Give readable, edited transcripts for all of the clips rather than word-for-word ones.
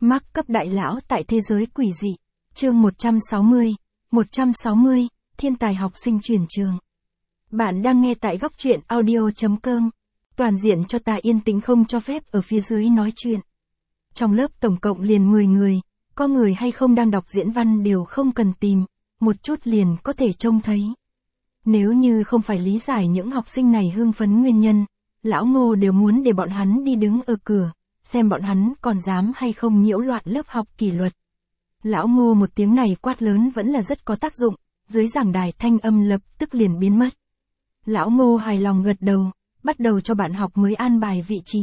Mark cấp đại lão tại thế giới quỷ dị. Chương 160, thiên tài học sinh chuyển trường. Bạn đang nghe tại góc truyện audio.com. Toàn diện cho ta yên tĩnh không cho phép ở phía dưới nói chuyện. Trong lớp tổng cộng liền 10 người, có người hay không đang đọc diễn văn đều không cần tìm, một chút liền có thể trông thấy. Nếu như không phải lý giải những học sinh này hưng phấn nguyên nhân, lão Ngô đều muốn để bọn hắn đi đứng ở cửa, xem bọn hắn còn dám hay không nhiễu loạn lớp học kỷ luật. Lão Ngô một tiếng này quát lớn vẫn là rất có tác dụng, dưới giảng đài thanh âm lập tức liền biến mất. Lão Ngô hài lòng gật đầu, bắt đầu cho bạn học mới an bài vị trí.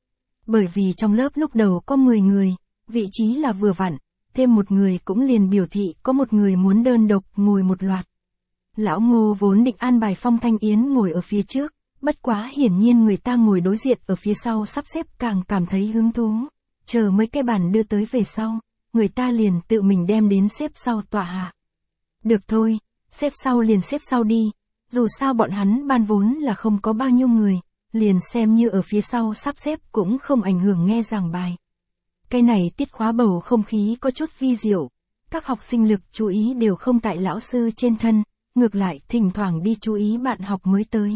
Bởi vì trong lớp lúc đầu có 10 người, vị trí là vừa vặn, thêm một người cũng liền biểu thị có một người muốn đơn độc ngồi một loạt. Lão Ngô vốn định an bài Phong Thanh Yến ngồi ở phía trước, bất quá hiển nhiên người ta ngồi đối diện ở phía sau sắp xếp càng cảm thấy hứng thú. Chờ mấy cái bàn đưa tới về sau, người ta liền tự mình đem đến xếp sau tọa hạ. Được thôi, xếp sau liền xếp sau đi, dù sao bọn hắn ban vốn là không có bao nhiêu người, liền xem như ở phía sau sắp xếp cũng không ảnh hưởng nghe giảng bài. Cái này tiết khóa bầu không khí có chút vi diệu, các học sinh lực chú ý đều không tại lão sư trên thân, ngược lại thỉnh thoảng đi chú ý bạn học mới tới.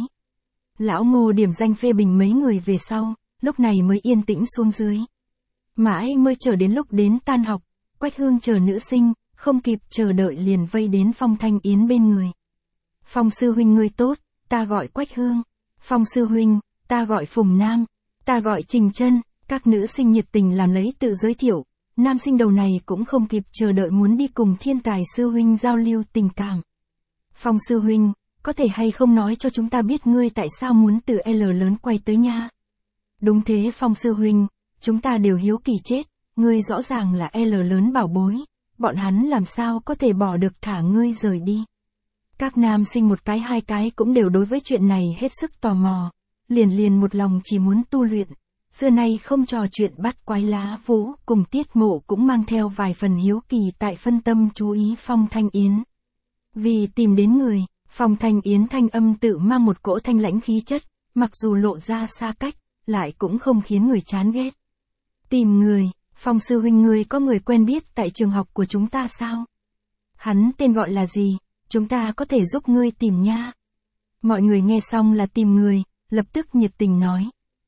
Lão Ngô điểm danh phê bình mấy người về sau, lúc này mới yên tĩnh xuống dưới. Mãi mới chờ đến lúc đến tan học, Quách Hương chờ nữ sinh, không kịp chờ đợi liền vây đến Phong Thanh Yến bên người. Phong sư huynh ngươi tốt, ta gọi Quách Hương. Phong sư huynh, ta gọi Phùng Nam, ta gọi Trình Chân. Các nữ sinh nhiệt tình làm lấy tự giới thiệu, nam sinh đầu này cũng không kịp chờ đợi muốn đi cùng thiên tài sư huynh giao lưu tình cảm. Phong sư huynh, có thể hay không nói cho chúng ta biết ngươi tại sao muốn từ L lớn quay tới nha? Đúng thế Phong sư huynh, chúng ta đều hiếu kỳ chết, ngươi rõ ràng là L lớn bảo bối, bọn hắn làm sao có thể bỏ được thả ngươi rời đi. Các nam sinh một cái hai cái cũng đều đối với chuyện này hết sức tò mò, liền một lòng chỉ muốn tu luyện. Xưa nay không trò chuyện bắt quái lá vũ, cùng Tiết Mộ cũng mang theo vài phần hiếu kỳ tại phân tâm chú ý Phong Thanh Yến. Vì tìm đến người, Phong Thanh Yến thanh âm tự mang một cỗ thanh lãnh khí chất, mặc dù lộ ra xa cách, lại cũng không khiến người chán ghét. Tìm người, Phong sư huynh ngươi có người quen biết tại trường học của chúng ta sao? Hắn tên gọi là gì, chúng ta có thể giúp ngươi tìm nha. Mọi người nghe xong là tìm người, lập tức nhiệt tình nói.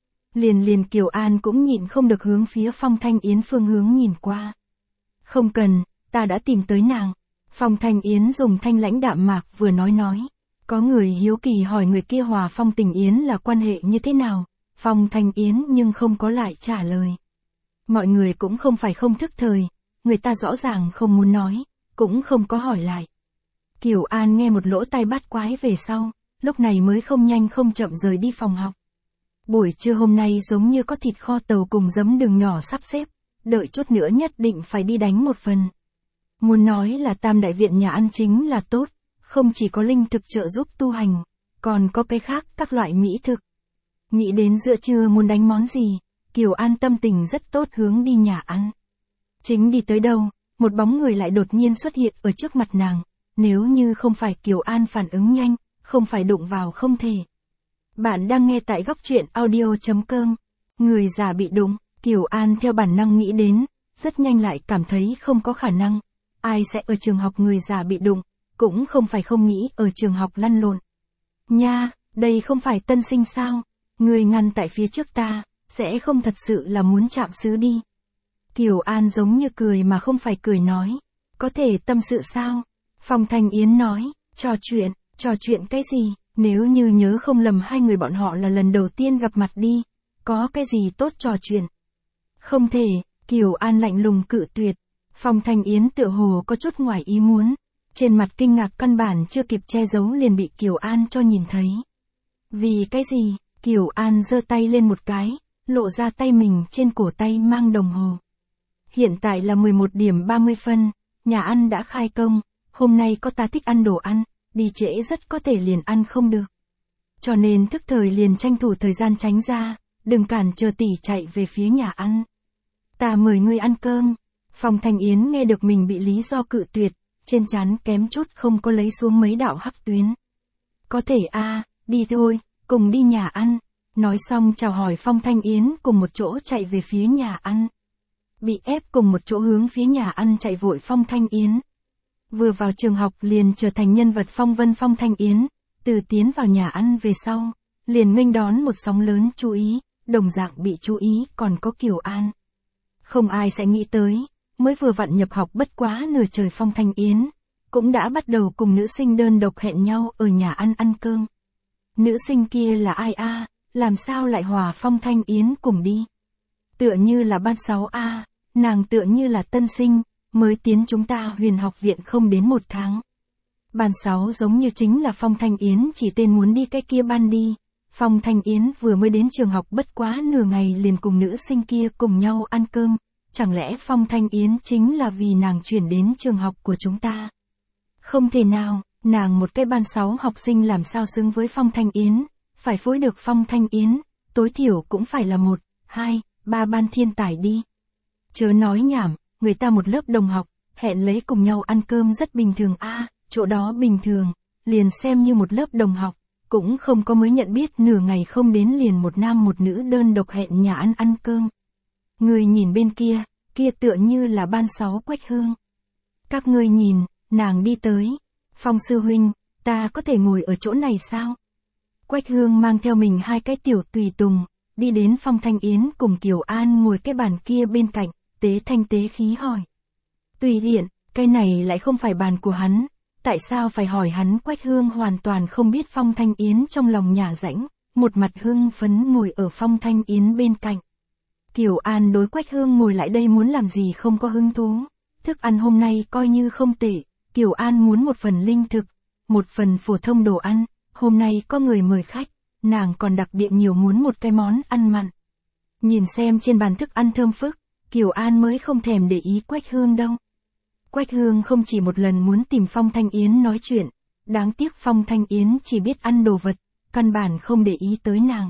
Liền Kiều An cũng nhịn không được hướng phía Phong Thanh Yến phương hướng nhìn qua. Không cần, ta đã tìm tới nàng. Phong Thanh Yến dùng thanh lãnh đạm mạc vừa nói. Có người hiếu kỳ hỏi người kia hòa Phong Tình Yến là quan hệ như thế nào. Phong Thanh Yến nhưng không có lại trả lời. Mọi người cũng không phải không thức thời, người ta rõ ràng không muốn nói, cũng không có hỏi lại. Kiều An nghe một lỗ tai bắt quái về sau, lúc này mới không nhanh không chậm rời đi phòng học. Buổi trưa hôm nay giống như có thịt kho tàu cùng giấm đường nhỏ sắp xếp, đợi chút nữa nhất định phải đi đánh một phần. Muốn nói là Tam Đại Viện nhà ăn chính là tốt, không chỉ có linh thực trợ giúp tu hành, còn có cái khác các loại mỹ thực. Nghĩ đến giữa trưa muốn đánh món gì, Kiều An tâm tình rất tốt hướng đi nhà ăn. Chính đi tới đâu, một bóng người lại đột nhiên xuất hiện ở trước mặt nàng, nếu như không phải Kiều An phản ứng nhanh, không phải đụng vào không thể. Bạn đang nghe tại góc truyện audio.com. Người già bị đụng, Kiều An theo bản năng nghĩ đến, rất nhanh lại cảm thấy không có khả năng. Ai sẽ ở trường học người già bị đụng, cũng không phải không nghĩ ở trường học lăn lộn. Nha, đây không phải tân sinh sao? Người ngăn tại phía trước ta, sẽ không thật sự là muốn chạm xứ đi. Kiều An giống như cười mà không phải cười nói. Có thể tâm sự sao? Phong Thanh Yến nói, trò chuyện cái gì? Nếu như nhớ không lầm hai người bọn họ là lần đầu tiên gặp mặt đi, có cái gì tốt trò chuyện? Không thể, Kiều An lạnh lùng cự tuyệt. Phong Thanh Yến tựa hồ có chút ngoài ý muốn, trên mặt kinh ngạc căn bản chưa kịp che giấu liền bị Kiều An cho nhìn thấy. Vì cái gì? Kiều An giơ tay lên một cái, lộ ra tay mình trên cổ tay mang đồng hồ. Hiện tại là 11 điểm 30 phân, nhà ăn đã khai công, hôm nay có ta thích ăn đồ ăn. Đi trễ rất có thể liền ăn không được. Cho nên thức thời liền tranh thủ thời gian tránh ra, đừng cản chờ tỷ chạy về phía nhà ăn. Ta mời ngươi ăn cơm. Phong Thanh Yến nghe được mình bị lý do cự tuyệt, trên trán kém chút không có lấy xuống mấy đạo hắc tuyến. Có thể đi thôi, cùng đi nhà ăn. Nói xong chào hỏi Phong Thanh Yến cùng một chỗ chạy về phía nhà ăn. bị ép cùng một chỗ hướng phía nhà ăn chạy vội Phong Thanh Yến. Vừa vào trường học liền trở thành nhân vật phong vân Phong Thanh Yến, từ tiến vào nhà ăn về sau, liền nghênh đón một sóng lớn chú ý, đồng dạng bị chú ý còn có Kiều An. Không ai sẽ nghĩ tới, mới vừa vặn nhập học bất quá nửa trời Phong Thanh Yến, cũng đã bắt đầu cùng nữ sinh đơn độc hẹn nhau ở nhà ăn ăn cơm. Nữ sinh kia là ai a? Làm sao lại hòa Phong Thanh Yến cùng đi? Tựa như là ban 6A, nàng tựa như là tân sinh, mới tiến chúng ta Huyền học viện không đến 1 tháng. Ban 6 giống như chính là Phong Thanh Yến chỉ tên muốn đi cái kia ban đi. Phong Thanh Yến vừa mới đến trường học bất quá nửa ngày liền cùng nữ sinh kia cùng nhau ăn cơm. Chẳng lẽ Phong Thanh Yến chính là vì nàng chuyển đến trường học của chúng ta? Không thể nào, nàng một cái ban 6 học sinh làm sao xứng với Phong Thanh Yến, phải phối được Phong Thanh Yến, tối thiểu cũng phải là 1, 2, 3 ban thiên tài đi. Chớ nói nhảm, người ta một lớp đồng học, hẹn lấy cùng nhau ăn cơm rất bình thường a, chỗ đó bình thường, liền xem như một lớp đồng học, cũng không có mới nhận biết nửa ngày không đến liền một nam một nữ đơn độc hẹn nhà ăn cơm. Người nhìn bên kia, kia tựa như là ban 6 Quách Hương. Các ngươi nhìn, nàng đi tới. Phong sư huynh, ta có thể ngồi ở chỗ này sao? Quách Hương mang theo mình 2 cái tiểu tùy tùng, đi đến Phong Thanh Yến cùng Kiều An ngồi cái bàn kia bên cạnh, tế thanh tế khí hỏi. Tùy tiện, cái này lại không phải bàn của hắn, tại sao phải hỏi hắn? Quách Hương hoàn toàn không biết Phong Thanh Yến trong lòng nhả rãnh, một mặt hưng phấn ngồi ở Phong Thanh Yến bên cạnh. Kiều An đối Quách Hương ngồi lại đây muốn làm gì không có hứng thú, thức ăn hôm nay coi như không tệ, Kiều An muốn một phần linh thực, một phần phổ thông đồ ăn, hôm nay có người mời khách, nàng còn đặc biệt nhiều muốn một cái món ăn mặn. Nhìn xem trên bàn thức ăn thơm phức, Kiều An mới không thèm để ý Quách Hương đâu. Quách Hương không chỉ một lần muốn tìm Phong Thanh Yến nói chuyện, đáng tiếc Phong Thanh Yến chỉ biết ăn đồ vật, căn bản không để ý tới nàng.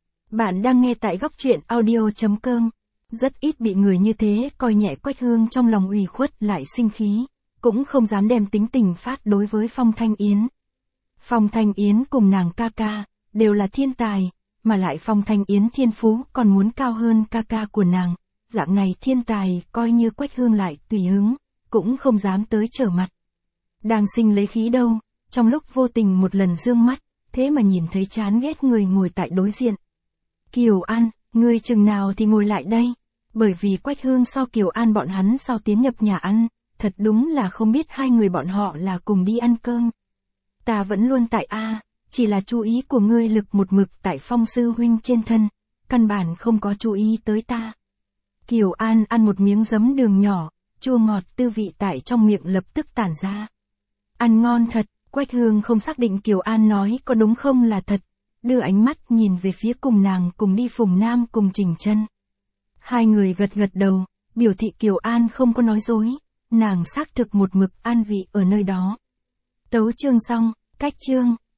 Bạn đang nghe tại góc truyện audio.com, rất ít bị người như thế coi nhẹ. Quách Hương trong lòng ủy khuất lại sinh khí, cũng không dám đem tính tình phát đối với Phong Thanh Yến. Phong Thanh Yến cùng nàng ca ca, đều là thiên tài, mà lại Phong Thanh Yến thiên phú còn muốn cao hơn ca ca của nàng, dạng này thiên tài coi như Quách Hương lại tùy hứng, cũng không dám tới trở mặt. Đang sinh lấy khí đâu, trong lúc vô tình một lần dương mắt, thế mà nhìn thấy chán ghét người ngồi tại đối diện. Kiều An, ngươi chừng nào thì ngồi lại đây, bởi vì Quách Hương so Kiều An bọn hắn sau tiến nhập nhà ăn, thật đúng là không biết 2 người bọn họ là cùng đi ăn cơm. Ta vẫn luôn tại A, chỉ là chú ý của ngươi lực một mực tại Phong sư huynh trên thân, căn bản không có chú ý tới ta. Kiều An ăn một miếng giấm đường nhỏ, chua ngọt tư vị tại trong miệng lập tức tản ra. Ăn ngon thật, Quách Hương không xác định Kiều An nói có đúng không là thật, đưa ánh mắt nhìn về phía cùng nàng cùng đi Phùng Nam cùng Trình Chân. 2 người gật gật đầu, biểu thị Kiều An không có nói dối, nàng xác thực một mực an vị ở nơi đó. Tấu chương xong, cách chương.